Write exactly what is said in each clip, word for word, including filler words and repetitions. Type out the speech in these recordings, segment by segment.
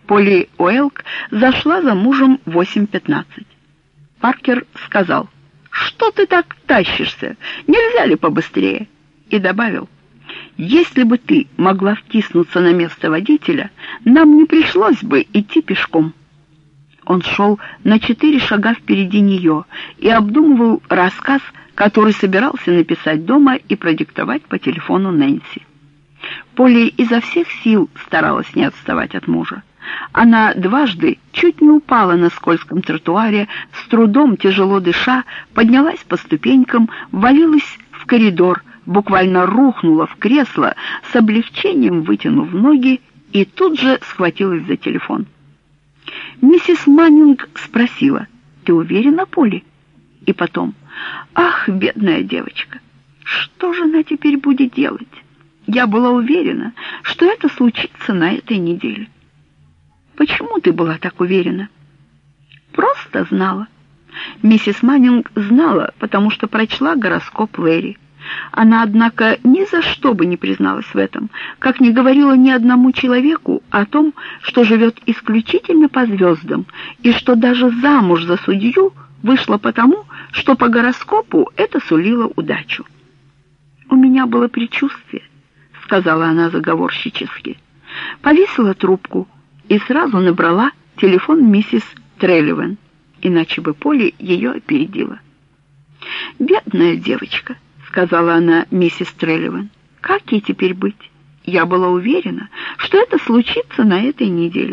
Полли Уэлк зашла за мужем в восемь пятнадцать. Паркер сказал: «Что ты так тащишься? Нельзя ли побыстрее?» И добавил: «Если бы ты могла втиснуться на место водителя, нам не пришлось бы идти пешком». Он шел на четыре шага впереди нее и обдумывал рассказ, который собирался написать дома и продиктовать по телефону Нэнси. Полли изо всех сил старалась не отставать от мужа. Она дважды чуть не упала на скользком тротуаре, с трудом, тяжело дыша, поднялась по ступенькам, ввалилась в коридор, буквально рухнула в кресло, с облегчением вытянув ноги, и тут же схватилась за телефон. Миссис Маннинг спросила: «Ты уверена, Полли?» И потом: «Ах, бедная девочка, что же она теперь будет делать? Я была уверена, что это случится на этой неделе». «Почему ты была так уверена?» «Просто знала». Миссис Маннинг знала, потому что прочла гороскоп Лэри. Она, однако, ни за что бы не призналась в этом, как не говорила ни одному человеку о том, что живет исключительно по звездам, и что даже замуж за судью вышла потому, что по гороскопу это сулило удачу. «У меня было предчувствие», — сказала она заговорщически. Повесила трубку и сразу набрала телефон миссис Трелливан, иначе бы Полли ее опередила. «Бедная девочка», — сказала она миссис Трелливан, — «как ей теперь быть? Я была уверена, что это случится на этой неделе».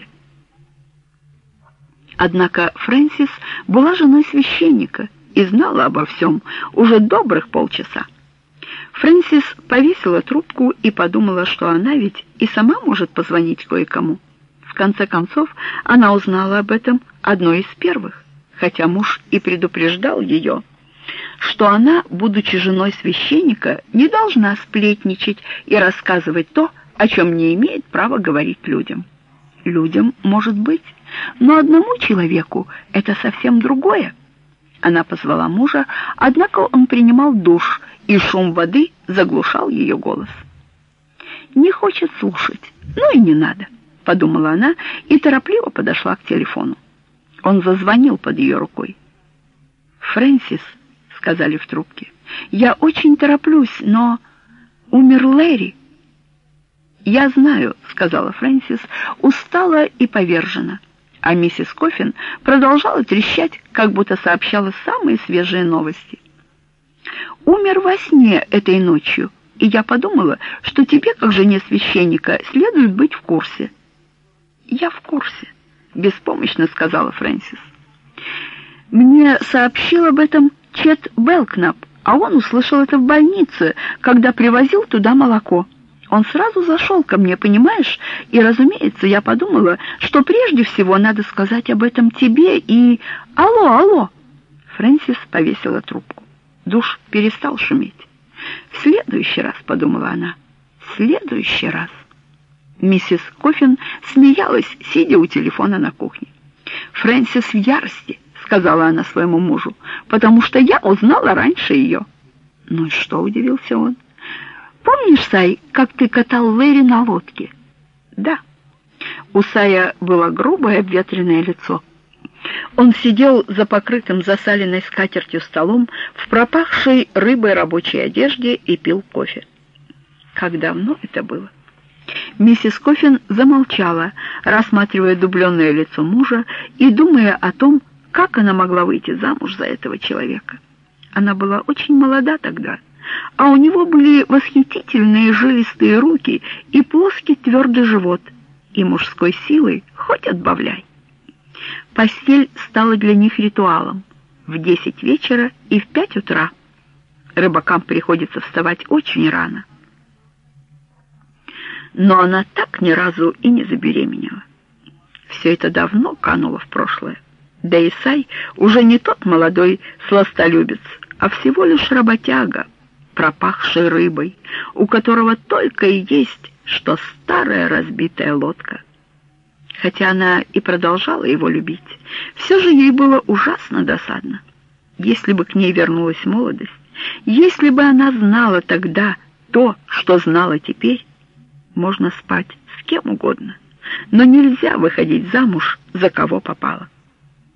Однако Фрэнсис была женой священника и знала обо всем уже добрых полчаса. Фрэнсис повесила трубку и подумала, что она ведь и сама может позвонить кое-кому. В конце концов, она узнала об этом одной из первых, хотя муж и предупреждал ее, что она, будучи женой священника, не должна сплетничать и рассказывать то, о чем не имеет права говорить людям. Людям, может быть, но одному человеку это совсем другое. Она позвала мужа, однако он принимал душ, и шум воды заглушал ее голос. «Не хочет слушать, ну и не надо», — подумала она и торопливо подошла к телефону. Он зазвонил под ее рукой. «Фрэнсис», — сказали в трубке, — «я очень тороплюсь, но умер Лэри». «Я знаю», — сказала Фрэнсис, устала и повержена, а миссис Коффин продолжала трещать, как будто сообщала самые свежие новости. «Умер во сне этой ночью, и я подумала, что тебе, как жене священника, следует быть в курсе». «Я в курсе», — беспомощно сказала Фрэнсис. «Мне сообщил об этом Чет Белкнап, а он услышал это в больнице, когда привозил туда молоко. Он сразу зашел ко мне, понимаешь? И, разумеется, я подумала, что прежде всего надо сказать об этом тебе и... Алло, алло!» Фрэнсис повесила трубку. Душ перестал шуметь. «В следующий раз», — подумала она, — «в следующий раз». Миссис Коффин смеялась, сидя у телефона на кухне. «Фрэнсис в ярости», — сказала она своему мужу, — «потому что я узнала раньше ее». «Ну и что?» — удивился он. «Помнишь, Сай, как ты катал Лэри на лодке?» «Да». У Сая было грубое обветренное лицо. Он сидел за покрытым засаленной скатертью столом в пропахшей рыбой рабочей одежде и пил кофе. Как давно это было? Миссис Коффин замолчала, рассматривая дубленное лицо мужа и думая о том, как она могла выйти замуж за этого человека. Она была очень молода тогда, а у него были восхитительные жилистые руки и плоский твердый живот, и мужской силой хоть отбавляй. Постель стала для них ритуалом. В десять вечера и в пять утра. Рыбакам приходится вставать очень рано. Но она так ни разу и не забеременела. Все это давно кануло в прошлое. Да и Сай уже не тот молодой сластолюбец, а всего лишь работяга, пропахший рыбой, у которого только и есть, что старая разбитая лодка. Хотя она и продолжала его любить, все же ей было ужасно досадно. Если бы к ней вернулась молодость, если бы она знала тогда то, что знала теперь, можно спать с кем угодно, но нельзя выходить замуж за кого попало.